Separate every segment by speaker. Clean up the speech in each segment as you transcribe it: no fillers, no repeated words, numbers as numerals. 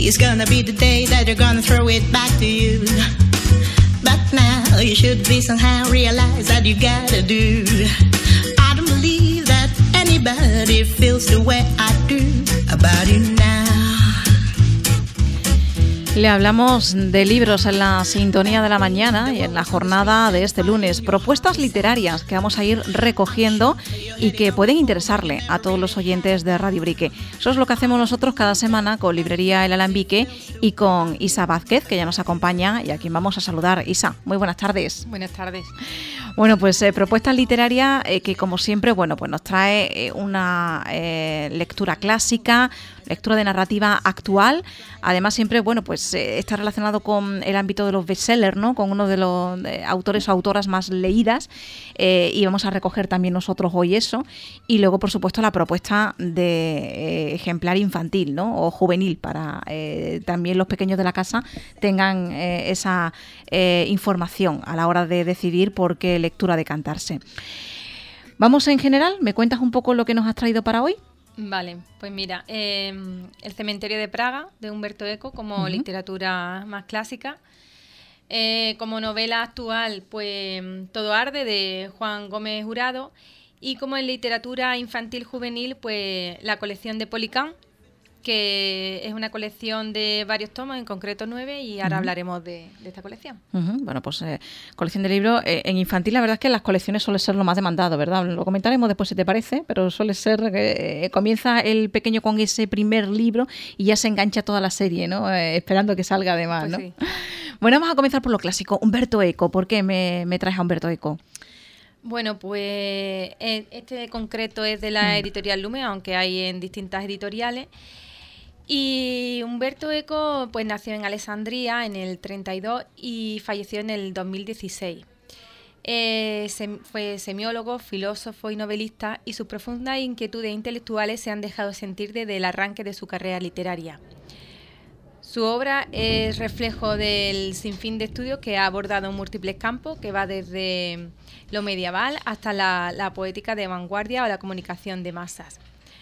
Speaker 1: is gonna be the day that you're gonna throw it back to you. But now you should be somehow realize that you gotta do. I don't believe that anybody feels the way I do about you now.
Speaker 2: Le hablamos de libros en la sintonía de la mañana y en la jornada de este lunes. Propuestas literarias que vamos a ir recogiendo y que pueden interesarle a todos los oyentes de Radio Brique. Eso es lo que hacemos nosotros cada semana con Librería El Alambique y con Isa Vázquez, que ya nos acompaña y a quien vamos a saludar. Isa, muy buenas tardes.
Speaker 3: Buenas tardes.
Speaker 2: Bueno, pues propuestas literarias que como siempre, bueno, pues nos trae una lectura clásica, lectura de narrativa actual. Además siempre, bueno, pues está relacionado con el ámbito de los bestsellers, ¿no? Con uno de los autores o autoras más leídas y vamos a recoger también nosotros hoy eso. Y luego, por supuesto, la propuesta de ejemplar infantil, ¿no? O juvenil para también los pequeños de la casa tengan esa información a la hora de decidir por qué lectura decantarse. Vamos en general, ¿me cuentas un poco lo que nos has traído para hoy?
Speaker 3: Vale, pues mira, El cementerio de Praga, de Umberto Eco, como literatura más clásica. Como novela actual, pues Todo arde, de Juan Gómez Jurado. Y como en literatura infantil juvenil, pues la colección de Policán, que es una colección de varios tomos, en concreto 9, y ahora hablaremos de esta colección.
Speaker 2: Bueno, pues colección de libros. En infantil la verdad es que las colecciones suele ser lo más demandado, ¿verdad? Lo comentaremos después si te parece, pero suele ser que comienza el pequeño con ese primer libro y ya se engancha toda la serie, ¿no? Esperando que salga además, ¿no?
Speaker 3: Pues sí.
Speaker 2: Bueno, vamos a comenzar por lo clásico. Humberto Eco. ¿Por qué me traes a Humberto Eco?
Speaker 3: Bueno, pues este concreto es de la editorial Lumen, aunque hay en distintas editoriales. Y Umberto Eco pues nació en Alessandria en el 32 y falleció en el 2016. Fue semiólogo, filósofo y novelista, y sus profundas inquietudes intelectuales se han dejado sentir desde el arranque de su carrera literaria. Su obra es reflejo del sinfín de estudios que ha abordado en múltiples campos, que va desde lo medieval hasta la poética de vanguardia o la comunicación de masas.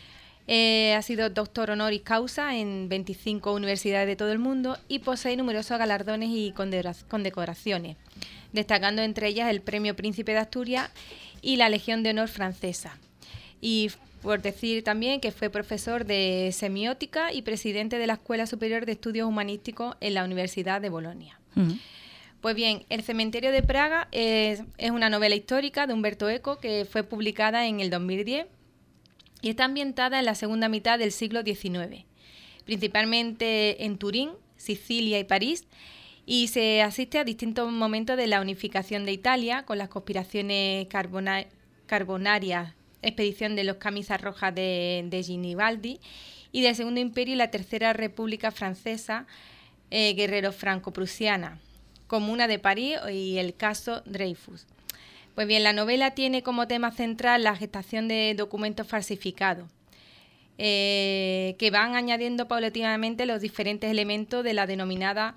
Speaker 3: Ha sido doctor honoris causa en 25 universidades de todo el mundo y posee numerosos galardones y condecoraciones, destacando entre ellas el Premio Príncipe de Asturias y la Legión de Honor francesa. Y por decir también que fue profesor de semiótica y presidente de la Escuela Superior de Estudios Humanísticos en la Universidad de Bolonia. Pues bien, El cementerio de Praga es una novela histórica de Umberto Eco que fue publicada en el 2010 y está ambientada en la segunda mitad del siglo XIX, principalmente en Turín, Sicilia y París, y se asiste a distintos momentos de la unificación de Italia, con las conspiraciones carbonarias, expedición de los camisas rojas de Garibaldi, y del Segundo Imperio y la Tercera República Francesa, guerreros franco-prusiana, Comuna de París y el caso Dreyfus. Pues bien, la novela tiene como tema central la gestación de documentos falsificados, que van añadiendo paulatinamente los diferentes elementos de la denominada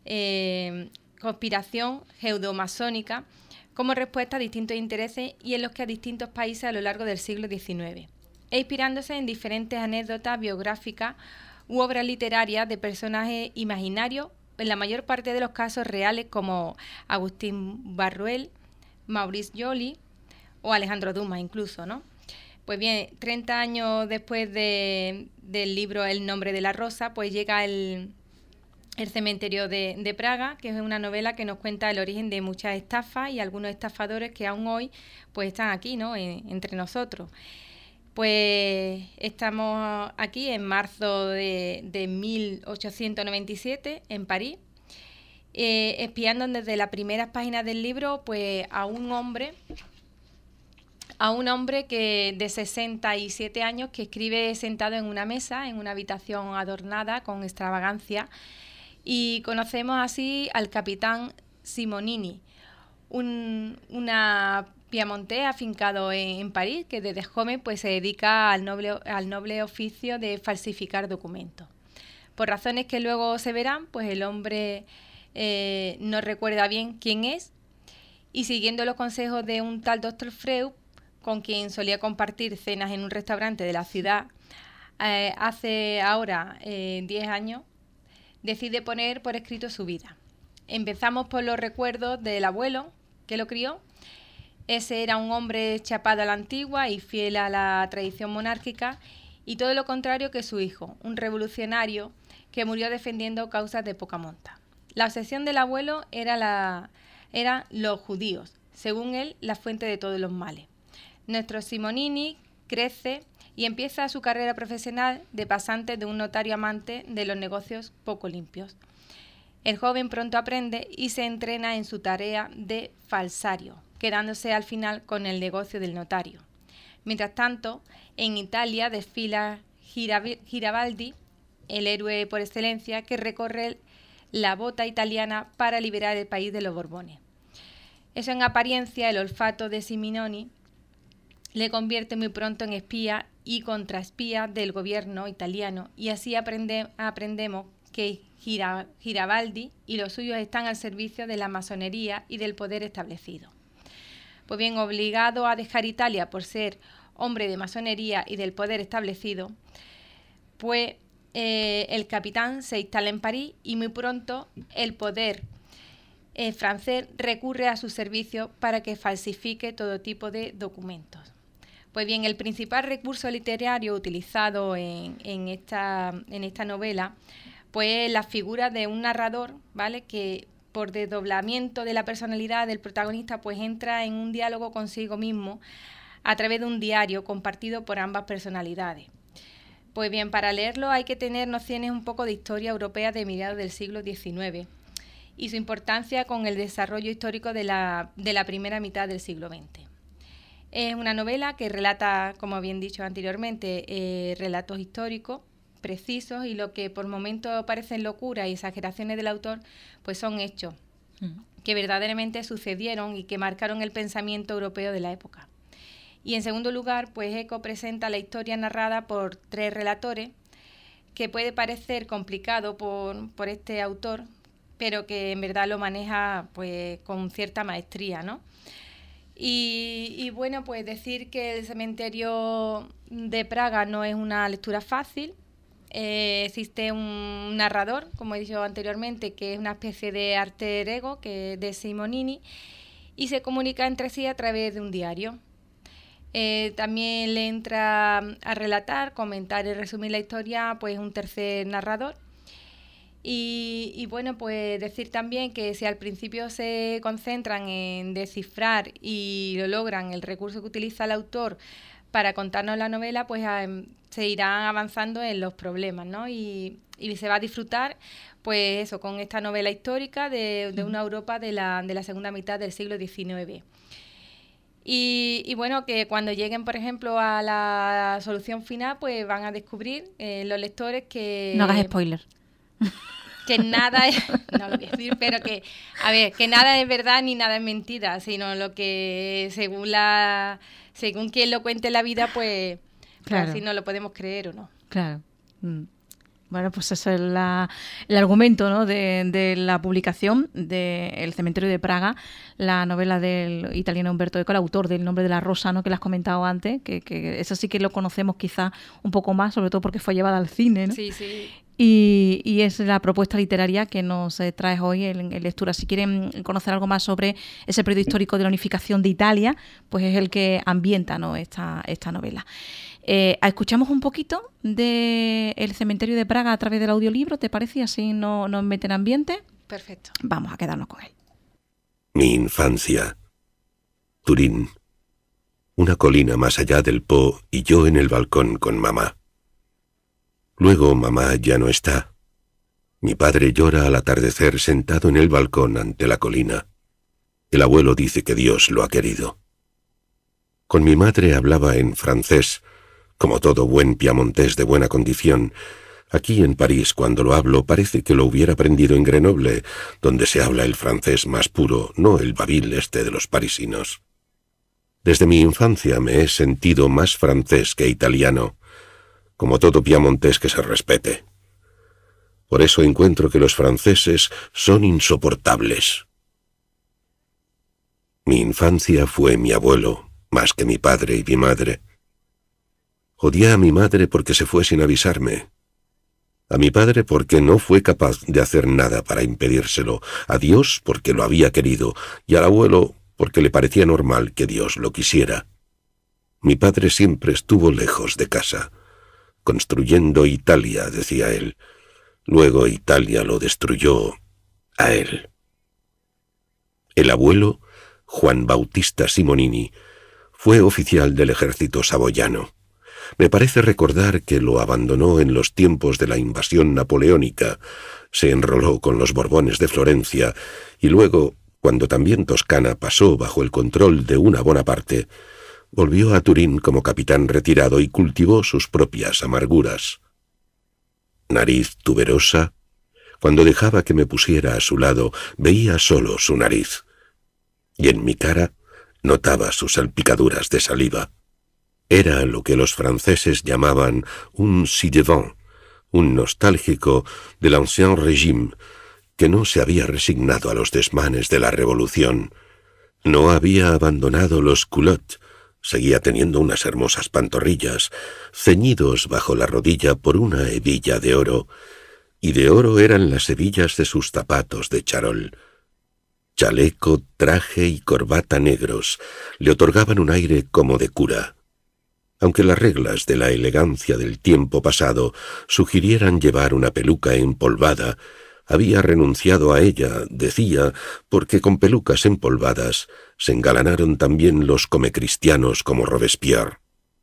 Speaker 3: conspiración pseudomasónica como respuesta a distintos intereses y en los que a distintos países a lo largo del siglo XIX, e inspirándose en diferentes anécdotas biográficas u obras literarias de personajes imaginarios, en la mayor parte de los casos reales, como Agustín Barruel, Maurice Joly o Alejandro Dumas incluso, ¿no? Pues bien, 30 años después del libro El nombre de la rosa, pues llega el cementerio de Praga, que es una novela que nos cuenta el origen de muchas estafas y algunos estafadores que aún hoy pues están aquí, ¿no? Entre nosotros. Pues estamos aquí en marzo de 1897 en París, espiando desde las primeras páginas del libro pues a un hombre que de 67 años que escribe sentado en una mesa en una habitación adornada con extravagancia, y conocemos así al capitán Simonini, una piamontés afincado en París, que desde joven pues se dedica al noble oficio de falsificar documentos. Por razones que luego se verán, pues el hombre no recuerda bien quién es, y siguiendo los consejos de un tal doctor Freud, con quien solía compartir cenas en un restaurante de la ciudad hace ahora 10 años, decide poner por escrito su vida. Empezamos por los recuerdos del abuelo que lo crió. Ese era un hombre chapado a la antigua y fiel a la tradición monárquica, y todo lo contrario que su hijo, un revolucionario que murió defendiendo causas de poca monta. La obsesión del abuelo eran los judíos, según él, la fuente de todos los males. Nuestro Simonini crece y empieza su carrera profesional de pasante de un notario amante de los negocios poco limpios. El joven pronto aprende y se entrena en su tarea de falsario, quedándose al final con el negocio del notario. Mientras tanto, en Italia desfila Garibaldi, el héroe por excelencia que recorre la bota italiana para liberar el país de los Borbones. Eso en apariencia, el olfato de Simonini le convierte muy pronto en espía y contraespía del gobierno italiano, y así aprendemos que Garibaldi y los suyos están al servicio de la masonería y del poder establecido. Pues bien, obligado a dejar Italia por ser hombre de masonería y del poder establecido, pues el capitán se instala en París y muy pronto el poder francés recurre a su servicio para que falsifique todo tipo de documentos. Pues bien, el principal recurso literario utilizado en esta novela pues es la figura de un narrador, ¿vale?, que por desdoblamiento de la personalidad del protagonista pues entra en un diálogo consigo mismo a través de un diario compartido por ambas personalidades. Pues bien, para leerlo hay que tener nociones un poco de historia europea de mediados del siglo XIX y su importancia con el desarrollo histórico de la primera mitad del siglo XX. Es una novela que relata, como bien dicho anteriormente, relatos históricos precisos, y lo que por momentos parecen locuras y exageraciones del autor, pues son hechos que verdaderamente sucedieron y que marcaron el pensamiento europeo de la época. Y en segundo lugar, pues Eco presenta la historia narrada por tres relatores, que puede parecer complicado por este autor, pero que en verdad lo maneja pues con cierta maestría, ¿no? Y bueno, pues decir que El cementerio de Praga no es una lectura fácil. Existe un narrador, como he dicho anteriormente, que es una especie de alter ego de Simonini, y se comunica entre sí a través de un diario. También le entra a relatar, comentar y resumir la historia pues un tercer narrador. Y bueno, pues decir también que si al principio se concentran en descifrar y lo logran el recurso que utiliza el autor para contarnos la novela, pues se irán avanzando en los problemas, ¿no? Y se va a disfrutar, pues eso, con esta novela histórica de una Europa de la segunda mitad del siglo XIX. Y bueno, que cuando lleguen, por ejemplo, a la solución final, pues van a descubrir los lectores que...
Speaker 2: No hagas spoiler.
Speaker 3: Que nada es... No lo voy a decir, pero que... A ver, que nada es verdad ni nada es mentira, sino lo que según quien lo cuente la vida, pues... Claro. Si no lo podemos creer o no.
Speaker 2: Claro. Bueno, pues ese es el argumento, ¿no?, de la publicación de El cementerio de Praga, la novela del italiano Umberto Eco, el autor del Nombre de la Rosa, ¿no?, que le has comentado antes, que eso sí que lo conocemos quizá un poco más, sobre todo porque fue llevada al cine, ¿no?
Speaker 3: Sí, sí.
Speaker 2: Y es la propuesta literaria que nos traes hoy en lectura. Si quieren conocer algo más sobre ese periodo histórico de la unificación de Italia, pues es el que ambienta, ¿no?, esta novela. Escuchamos un poquito de El cementerio de Praga a través del audiolibro, ¿te parece? Y así nos meten en ambiente.
Speaker 3: Perfecto.
Speaker 2: Vamos a quedarnos con él.
Speaker 4: Mi infancia. Turín. Una colina más allá del Po y yo en el balcón con mamá. Luego mamá ya no está. Mi padre llora al atardecer sentado en el balcón ante la colina. El abuelo dice que Dios lo ha querido. Con mi madre hablaba en francés, como todo buen piamontés de buena condición. Aquí en París, cuando lo hablo, parece que lo hubiera aprendido en Grenoble, donde se habla el francés más puro, no el babil este de los parisinos. Desde mi infancia me he sentido más francés que italiano, como todo piamontés que se respete. Por eso encuentro que los franceses son insoportables. Mi infancia fue mi abuelo, más que mi padre y mi madre. Odié a mi madre porque se fue sin avisarme. A mi padre porque no fue capaz de hacer nada para impedírselo, a Dios porque lo había querido y al abuelo porque le parecía normal que Dios lo quisiera. Mi padre siempre estuvo lejos de casa, construyendo Italia, decía él. Luego Italia lo destruyó a él. El abuelo, Juan Bautista Simonini, fue oficial del ejército saboyano. Me parece recordar que lo abandonó en los tiempos de la invasión napoleónica, se enroló con los Borbones de Florencia y luego, cuando también Toscana pasó bajo el control de una Bonaparte, volvió a Turín como capitán retirado y cultivó sus propias amarguras. Nariz tuberosa, cuando dejaba que me pusiera a su lado, veía solo su nariz, y en mi cara notaba sus salpicaduras de saliva. Era lo que los franceses llamaban un ci-devant, un nostálgico del ancien régime, que no se había resignado a los desmanes de la revolución. No había abandonado los culottes, seguía teniendo unas hermosas pantorrillas, ceñidos bajo la rodilla por una hebilla de oro, y de oro eran las hebillas de sus zapatos de charol. Chaleco, traje y corbata negros le otorgaban un aire como de cura. Aunque las reglas de la elegancia del tiempo pasado sugirieran llevar una peluca empolvada, había renunciado a ella, decía, porque con pelucas empolvadas se engalanaron también los comecristianos como Robespierre.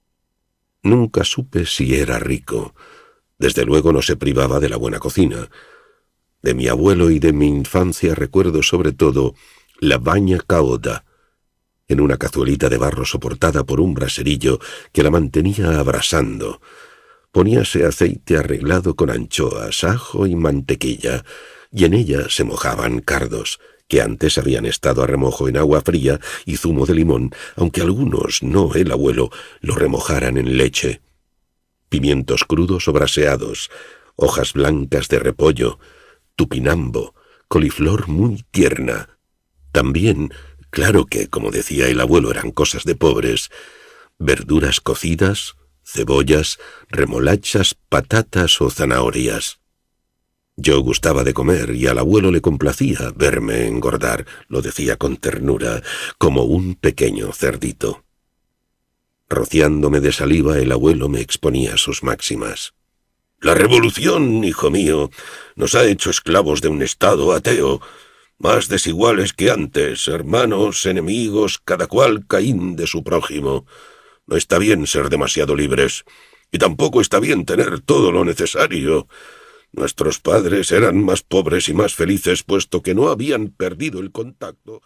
Speaker 4: Nunca supe si era rico. Desde luego no se privaba de la buena cocina. De mi abuelo y de mi infancia recuerdo sobre todo la bagna cauda, en una cazuelita de barro soportada por un braserillo que la mantenía abrasando. Poníase aceite arreglado con anchoas, ajo y mantequilla, y en ella se mojaban cardos, que antes habían estado a remojo en agua fría y zumo de limón, aunque algunos, no el abuelo, lo remojaran en leche. Pimientos crudos o braseados, hojas blancas de repollo, tupinambo, coliflor muy tierna. También, claro que, como decía el abuelo, eran cosas de pobres, verduras cocidas, cebollas, remolachas, patatas o zanahorias. Yo gustaba de comer y al abuelo le complacía verme engordar, lo decía con ternura, como un pequeño cerdito. Rociándome de saliva, el abuelo me exponía sus máximas. «La revolución, hijo mío, nos ha hecho esclavos de un estado ateo, más desiguales que antes, hermanos, enemigos, cada cual Caín de su prójimo. No está bien ser demasiado libres, y tampoco está bien tener todo lo necesario. Nuestros padres eran más pobres y más felices, puesto que no habían perdido el contacto».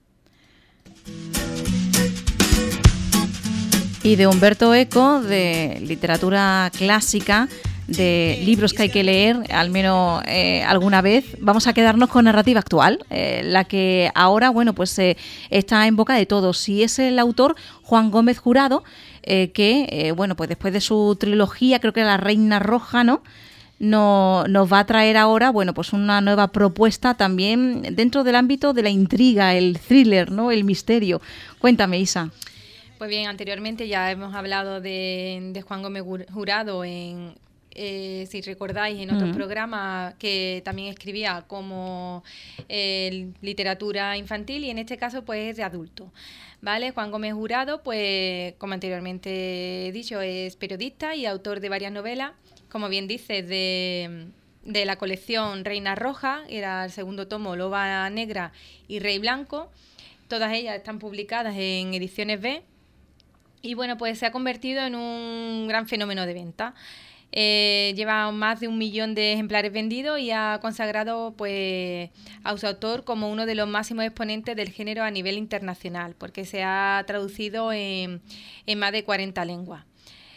Speaker 2: Y de Umberto Eco, de literatura clásica, de libros que hay que leer al menos alguna vez, vamos a quedarnos con narrativa actual, la que ahora, bueno, pues está en boca de todos. Y es el autor Juan Gómez Jurado, que, bueno, pues después de su trilogía, creo que La Reina Roja, ¿no?, nos va a traer ahora, bueno, pues una nueva propuesta también dentro del ámbito de la intriga, el thriller, ¿no?, el misterio. Cuéntame, Isa.
Speaker 3: Pues bien, anteriormente ya hemos hablado de Juan Gómez Jurado si recordáis, en otros programas, que también escribía como literatura infantil, y en este caso pues es de adulto, ¿vale? Juan Gómez Jurado, pues como anteriormente he dicho, es periodista y autor de varias novelas, como bien dices, de la colección Reina Roja, era el segundo tomo, Loba Negra y Rey Blanco. Todas ellas están publicadas en Ediciones B, y bueno, pues se ha convertido en un gran fenómeno de venta. Lleva más de 1 millón de ejemplares vendidos y ha consagrado pues a su autor como uno de los máximos exponentes del género a nivel internacional, porque se ha traducido en más de 40 lenguas.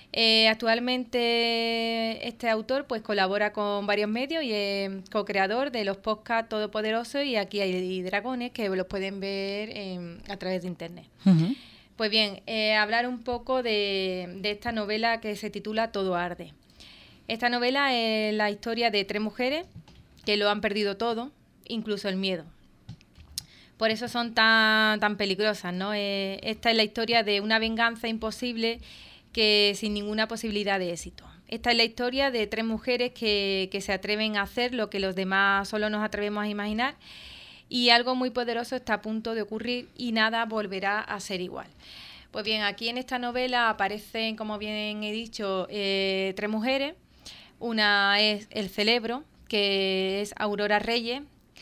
Speaker 3: Actualmente este autor pues colabora con varios medios y es co-creador de los podcasts Todopoderoso y Aquí hay dragones, que los pueden ver a través de internet. Uh-huh. Pues bien, hablar un poco de esta novela que se titula Todo arde. Esta novela es la historia de 3 mujeres que lo han perdido todo, incluso el miedo. Por eso son tan peligrosas, ¿no? Esta es la historia de una venganza imposible que sin ninguna posibilidad de éxito. esta es la historia de 3 mujeres que se atreven a hacer lo que los demás solo nos atrevemos a imaginar, y algo muy poderoso está a punto de ocurrir y nada volverá a ser igual. Pues bien, aquí en esta novela aparecen, como bien he dicho, 3 mujeres. Una es El Celebro, que es Aurora Reyes,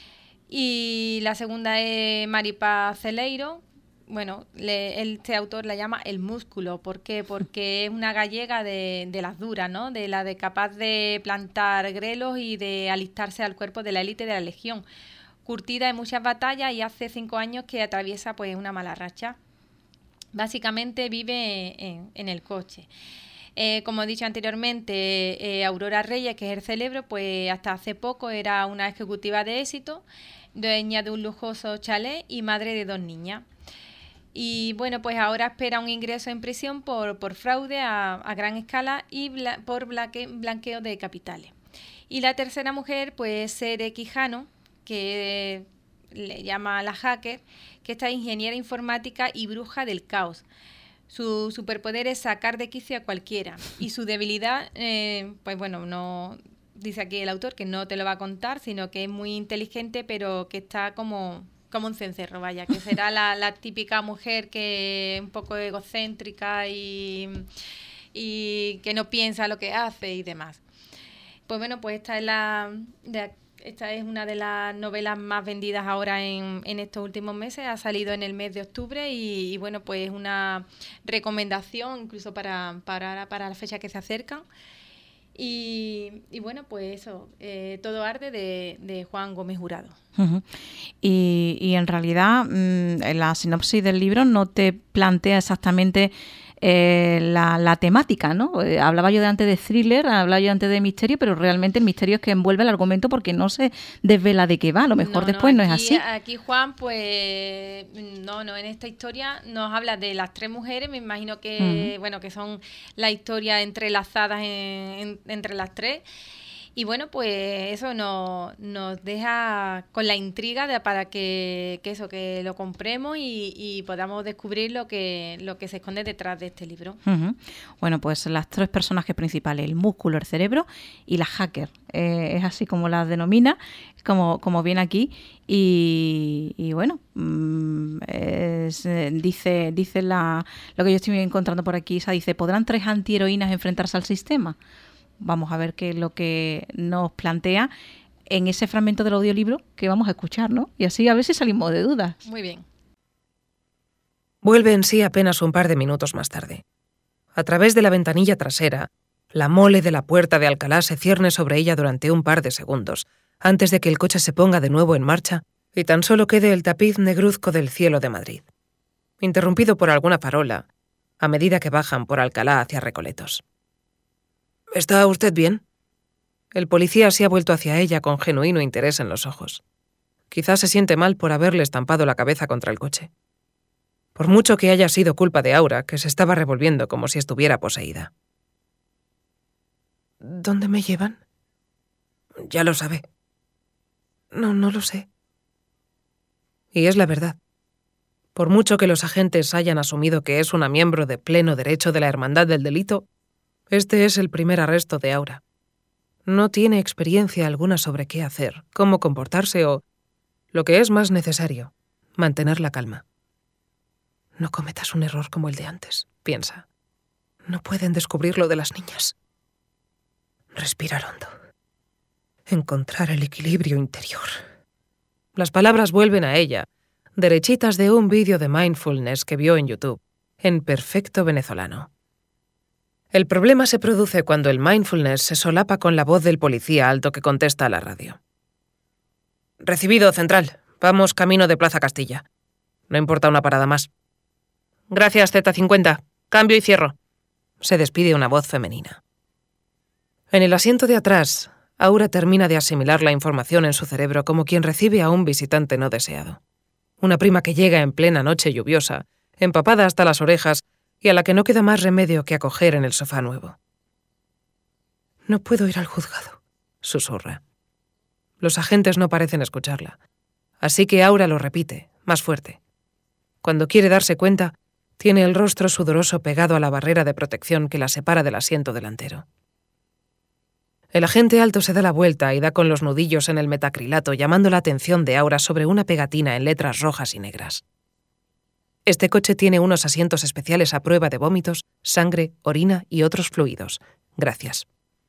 Speaker 3: y la segunda es Maripaz Celeiro. Bueno, este autor la llama El Músculo. ¿Por qué? Porque es una gallega de las duras, ¿no? De la de capaz de plantar grelos y de alistarse al cuerpo de la élite de la Legión. Curtida en muchas batallas y hace 5 años que atraviesa pues una mala racha. Básicamente vive en el coche. Como he dicho anteriormente, Aurora Reyes, que es El Celebro, pues hasta hace poco era una ejecutiva de éxito, dueña de un lujoso chalet y madre de 2 niñas. Y bueno, pues ahora espera un ingreso en prisión por fraude a gran escala y por blanqueo de capitales. Y la tercera mujer, pues Sere Quijano, que le llama la hacker, que esta es ingeniera informática y bruja del caos. Su superpoder es sacar de quicio a cualquiera. Y su debilidad, pues bueno, no dice aquí el autor que no te lo va a contar, sino que es muy inteligente, pero que está como un cencerro, vaya, que será la típica mujer que es un poco egocéntrica y que no piensa lo que hace y demás. Pues bueno, pues esta es una de las novelas más vendidas ahora en estos últimos meses. Ha salido en el mes de octubre y bueno, pues una recomendación incluso para la fecha que se acercan. Y bueno, pues eso, Todo arde de Juan Gómez Jurado.
Speaker 2: Uh-huh. Y en realidad la sinopsis del libro no te plantea exactamente la temática, ¿no? Hablaba yo de antes de thriller, hablaba yo antes de misterio, pero realmente el misterio es que envuelve el argumento porque no se desvela de qué va. A lo mejor después no es así.
Speaker 3: Aquí Juan, pues no, en esta historia nos habla de las 3 mujeres, me imagino que, bueno, que son la historia entrelazadas entre las 3. Y bueno, pues eso nos deja con la intriga para que lo compremos y podamos descubrir lo que se esconde detrás de este libro.
Speaker 2: Uh-huh. Bueno, pues las 3 personajes principales, el músculo, el cerebro y la hacker. Es así como las denomina, como viene aquí. Y bueno, dice lo que yo estoy encontrando por aquí, dice, ¿podrán 3 antiheroínas enfrentarse al sistema? Vamos a ver qué es lo que nos plantea en ese fragmento del audiolibro que vamos a escuchar, ¿no? Y así a ver si salimos de dudas.
Speaker 3: Muy bien.
Speaker 5: Vuelve en sí apenas un par de minutos más tarde. A través de la ventanilla trasera, la mole de la puerta de Alcalá se cierne sobre ella durante un par de segundos, antes de que el coche se ponga de nuevo en marcha y tan solo quede el tapiz negruzco del cielo de Madrid, interrumpido por alguna farola, a medida que bajan por Alcalá hacia Recoletos. ¿Está usted bien? El policía se ha vuelto hacia ella con genuino interés en los ojos. Quizás se siente mal por haberle estampado la cabeza contra el coche. Por mucho que haya sido culpa de Aura, que se estaba revolviendo como si estuviera poseída. ¿Dónde me llevan? Ya lo sabe. No lo sé. Y es la verdad. Por mucho que los agentes hayan asumido que es una miembro de pleno derecho de la Hermandad del Delito, este es el primer arresto de Aura. No tiene experiencia alguna sobre qué hacer, cómo comportarse o, lo que es más necesario, mantener la calma. No cometas un error como el de antes, piensa. No pueden descubrir lo de las niñas. Respirar hondo. Encontrar el equilibrio interior. Las palabras vuelven a ella, derechitas de un vídeo de mindfulness que vio en YouTube, en perfecto venezolano. El problema se produce cuando el mindfulness se solapa con la voz del policía alto que contesta a la radio. Recibido, central. Vamos camino de Plaza Castilla. No importa una parada más. Gracias, Z50. Cambio y cierro. Se despide una voz femenina. En el asiento de atrás, Aura termina de asimilar la información en su cerebro como quien recibe a un visitante no deseado. Una prima que llega en plena noche lluviosa, empapada hasta las orejas, y a la que no queda más remedio que acoger en el sofá nuevo. No puedo ir al juzgado, susurra. Los agentes no parecen escucharla, así que Aura lo repite, más fuerte. Cuando quiere darse cuenta, tiene el rostro sudoroso pegado a la barrera de protección que la separa del asiento delantero. El agente alto se da la vuelta y da con los nudillos en el metacrilato, llamando la atención de Aura sobre una pegatina en letras rojas y negras. Este coche tiene unos asientos especiales a prueba de vómitos, sangre, orina y otros fluidos. Gracias.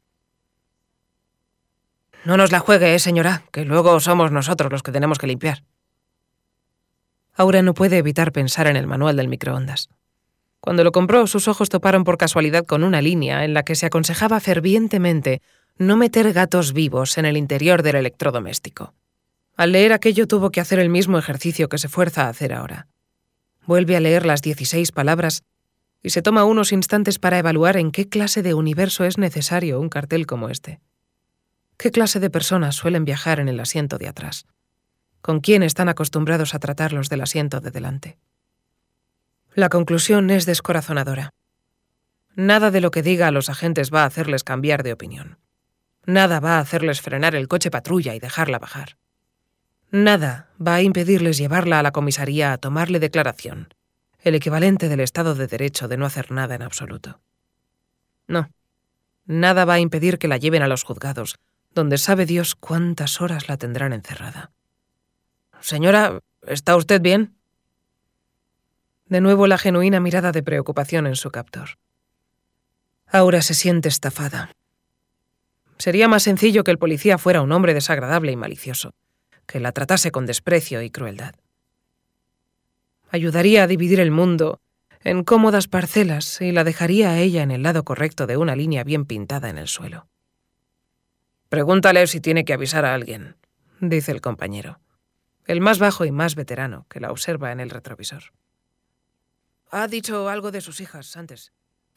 Speaker 5: No nos la juegue, señora, que luego somos nosotros los que tenemos que limpiar. Aura no puede evitar pensar en el manual del microondas. Cuando lo compró, sus ojos toparon por casualidad con una línea en la que se aconsejaba fervientemente no meter gatos vivos en el interior del electrodoméstico. Al leer aquello tuvo que hacer el mismo ejercicio que se fuerza a hacer ahora. Vuelve a leer las 16 palabras y se toma unos instantes para evaluar en qué clase de universo es necesario un cartel como este. ¿Qué clase de personas suelen viajar en el asiento de atrás? ¿Con quién están acostumbrados a tratarlos del asiento de delante? La conclusión es descorazonadora. Nada de lo que diga a los agentes va a hacerles cambiar de opinión. Nada va a hacerles frenar el coche patrulla y dejarla bajar. Nada va a impedirles llevarla a la comisaría a tomarle declaración, el equivalente del Estado de Derecho de no hacer nada en absoluto. No, nada va a impedir que la lleven a los juzgados, donde sabe Dios cuántas horas la tendrán encerrada. Señora, ¿está usted bien? De nuevo la genuina mirada de preocupación en su captor. Aura se siente estafada. Sería más sencillo que el policía fuera un hombre desagradable y malicioso, que la tratase con desprecio y crueldad. Ayudaría a dividir el mundo en cómodas parcelas y la dejaría a ella en el lado correcto de una línea bien pintada en el suelo. Pregúntale si tiene que avisar a alguien, dice el compañero, el más bajo y más veterano, que la observa en el retrovisor. Ha dicho algo de sus hijas antes.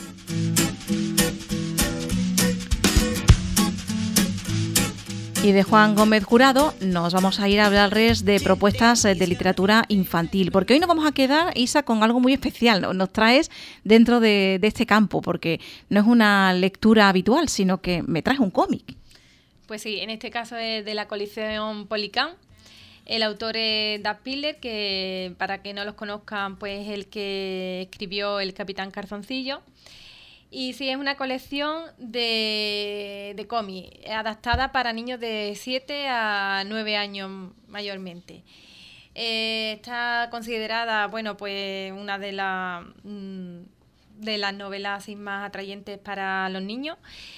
Speaker 2: Y de Juan Gómez Jurado nos vamos a ir a hablarles de propuestas de literatura infantil, porque hoy nos vamos a quedar, Isa, con algo muy especial. Nos traes dentro de este campo, porque no es una lectura habitual, sino que me traes un cómic.
Speaker 3: Pues sí, en este caso es de la colección Polycan. El autor es Doug Piller, que para que no los conozcan, pues es el que escribió El Capitán Calzoncillo. Y sí, es una colección de cómics, adaptada para niños de 7 a 9 años mayormente. Está considerada, bueno, pues una de las novelas así más atrayentes para los niños.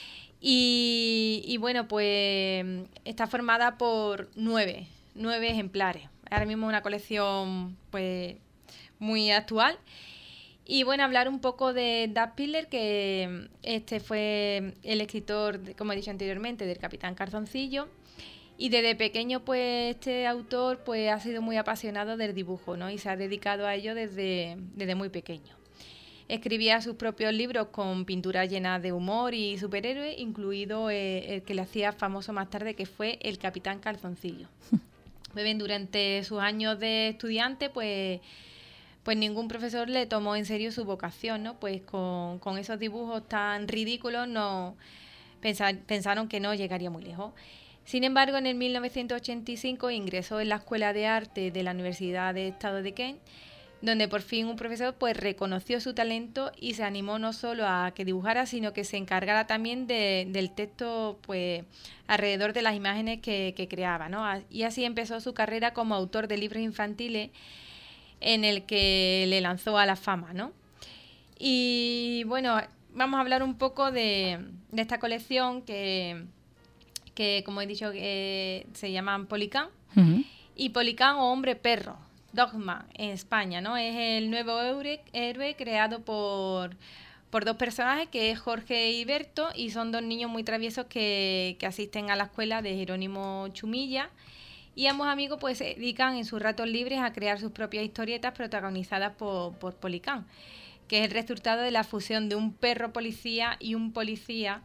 Speaker 3: Y bueno, pues está formada por 9 ejemplares. Ahora mismo es una colección pues muy actual. Y bueno, hablar un poco de Doug Piller, que este fue el escritor, como he dicho anteriormente, del Capitán Calzoncillo. Y desde pequeño, pues este autor pues ha sido muy apasionado del dibujo, ¿no? Y se ha dedicado a ello desde muy pequeño. Escribía sus propios libros con pinturas llenas de humor y superhéroes, incluido el que le hacía famoso más tarde, que fue El Capitán Calzoncillo. Pues bien, durante sus años de estudiante, pues ningún profesor le tomó en serio su vocación, ¿no? Pues con esos dibujos tan ridículos pensaron que no llegaría muy lejos. Sin embargo, en el 1985 ingresó en la Escuela de Arte de la Universidad de Estado de Kent, donde por fin un profesor pues reconoció su talento y se animó no solo a que dibujara, sino que se encargara también del texto pues alrededor de las imágenes que creaba, ¿no? Y así empezó su carrera como autor de libros infantiles, en el que le lanzó a la fama, ¿no? Y bueno, vamos a hablar un poco de esta colección que como he dicho, se llaman Polycan. Uh-huh. Y Polycan o Hombre Perro, Dogman en España, ¿no? Es el nuevo héroe creado por dos personajes, que es Jorge y Berto, y son dos niños muy traviesos que asisten a la escuela de Jerónimo Chumilla. Y ambos amigos pues se dedican en sus ratos libres a crear sus propias historietas protagonizadas por Polycan, que es el resultado de la fusión de un perro policía y un policía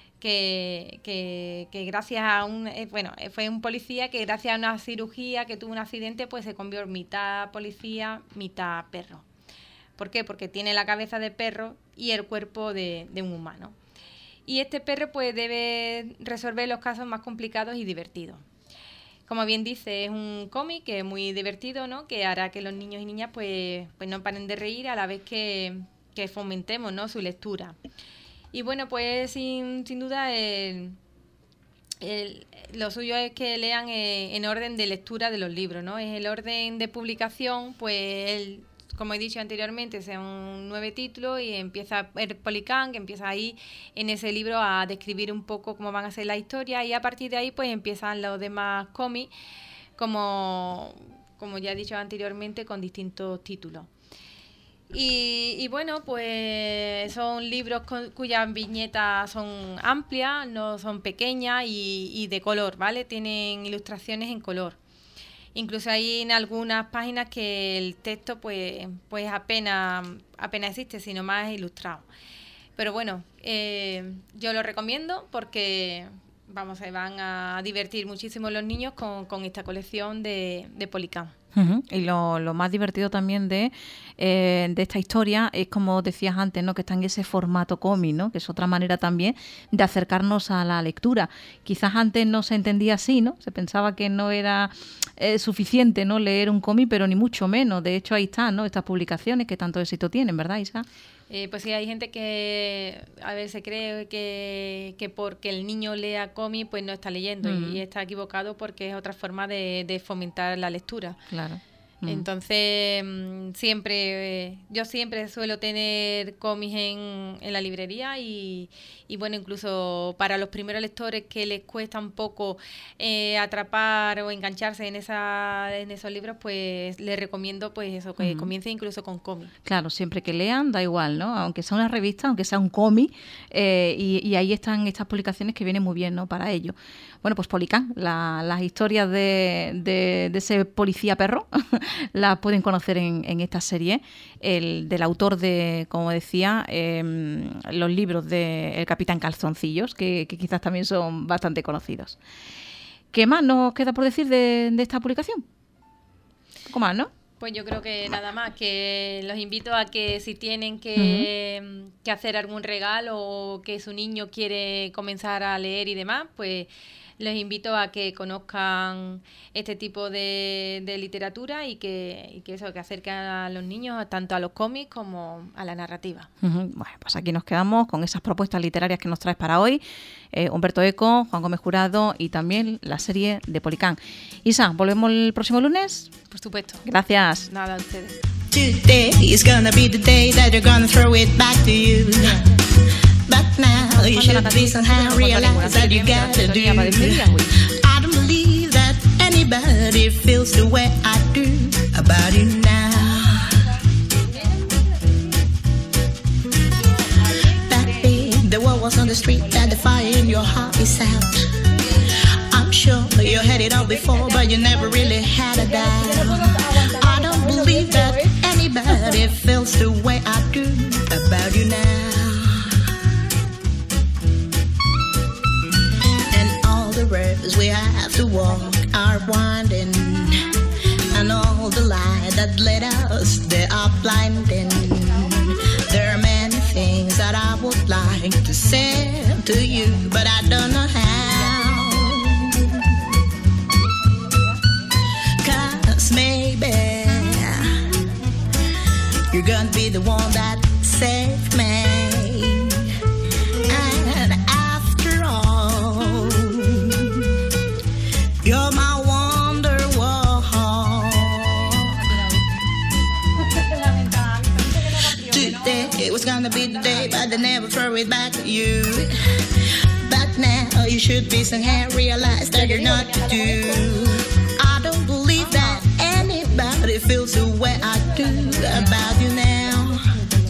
Speaker 3: que gracias a fue un policía que gracias a una cirugía que tuvo un accidente pues se convirtió mitad policía, mitad perro. ¿Por qué? Porque tiene la cabeza de perro y el cuerpo de un humano. Y este perro pues debe resolver los casos más complicados y divertidos. Como bien dice, es un cómic que es muy divertido, ¿no? Que hará que los niños y niñas pues no paren de reír a la vez que fomentemos, ¿no? Su lectura. Y bueno, pues sin duda el lo suyo es que lean en orden de lectura de los libros, ¿no? Es el orden de publicación, pues como he dicho anteriormente, son 9 títulos y empieza el Policán, que empieza ahí en ese libro a describir un poco cómo van a ser las historias, y a partir de ahí pues empiezan los demás cómics, como ya he dicho anteriormente, con distintos títulos. Y bueno, pues son libros cuyas viñetas son amplias, no son pequeñas y de color, ¿vale? Tienen ilustraciones en color. Incluso hay en algunas páginas que el texto pues apenas existe, sino más ilustrado. Pero bueno, yo lo recomiendo porque se van a divertir muchísimo los niños con esta colección de Policán.
Speaker 2: Uh-huh. Y lo más divertido también de esta historia es, como decías antes, ¿no? Que está en ese formato cómic, ¿no? Que es otra manera también de acercarnos a la lectura. Quizás antes no se entendía así, ¿no? Se pensaba que no era suficiente, ¿no? Leer un cómic, pero ni mucho menos. De hecho, ahí están, ¿no? Estas publicaciones que tanto éxito tienen, ¿verdad, Isa?
Speaker 3: Pues sí, hay gente que a veces cree que porque el niño lea cómic pues no está leyendo, y está equivocado, porque es otra forma de fomentar la lectura.
Speaker 2: Claro.
Speaker 3: Entonces, yo siempre suelo tener cómics en la librería y bueno, incluso para los primeros lectores que les cuesta un poco atrapar o engancharse en esos libros, pues les recomiendo pues eso, que comiencen incluso con cómics.
Speaker 2: Claro, siempre que lean, da igual, ¿no? Aunque sea una revista, aunque sea un cómic, y ahí están estas publicaciones que vienen muy bien, ¿no? Para ello. Bueno, pues Policán, las historias de ese policía perro las pueden conocer en esta serie, del autor de, como decía, los libros de El Capitán Calzoncillos, que quizás también son bastante conocidos. ¿Qué más nos queda por decir de esta publicación? Un poco más, ¿no?
Speaker 3: Pues yo creo que nada más, que los invito a que si tienen que hacer algún regalo o que su niño quiere comenzar a leer y demás, pues los invito a que conozcan este tipo de literatura y que acerquen a los niños tanto a los cómics como a la narrativa.
Speaker 2: Bueno, pues aquí nos quedamos con esas propuestas literarias que nos traes para hoy. Humberto Eco, Juan Gómez Jurado y también la serie de Policán. Isa, ¿volvemos el próximo lunes?
Speaker 3: Por supuesto.
Speaker 2: Gracias.
Speaker 3: Nada, a ustedes.
Speaker 1: Today is gonna be the day that you're gonna throw it back to you. But now you should be somehow realize that you gotta do. I don't believe that anybody feels the way I do about you now. That day the war was on the street, that the fire in your heart is out. I'm sure you had it all before, but you never really had a doubt. I don't believe that anybody feels the way I do about you now. Roads we have to walk are winding, and all the light that led us, they are blinding. There are many things that I would like to say to you, but I don't know how. 'Cause maybe you're gonna be the one that saved me. You're my Wonderwall. Today it was gonna be the day, but they never throw it back to you. But now you should be somehow realize that you're not to do. I don't believe that anybody feels the way I do about you now.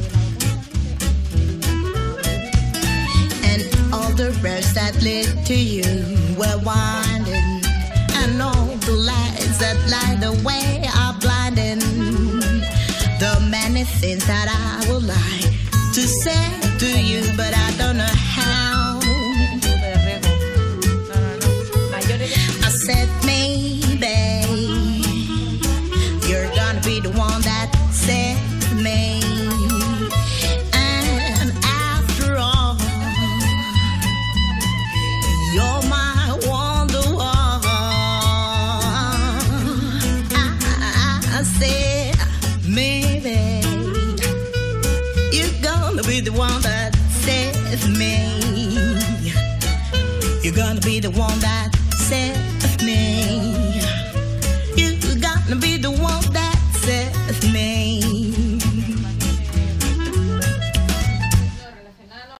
Speaker 1: And all the roads that led to you were winding, and all the lights that light the way are blinding. The many things that I would like to say to you, but I don't know how. I said maybe you're gonna be the one that saved me. And after all, you're my Wonderwall. I said maybe you're gonna be the one that saves me. You're gonna be the one that set me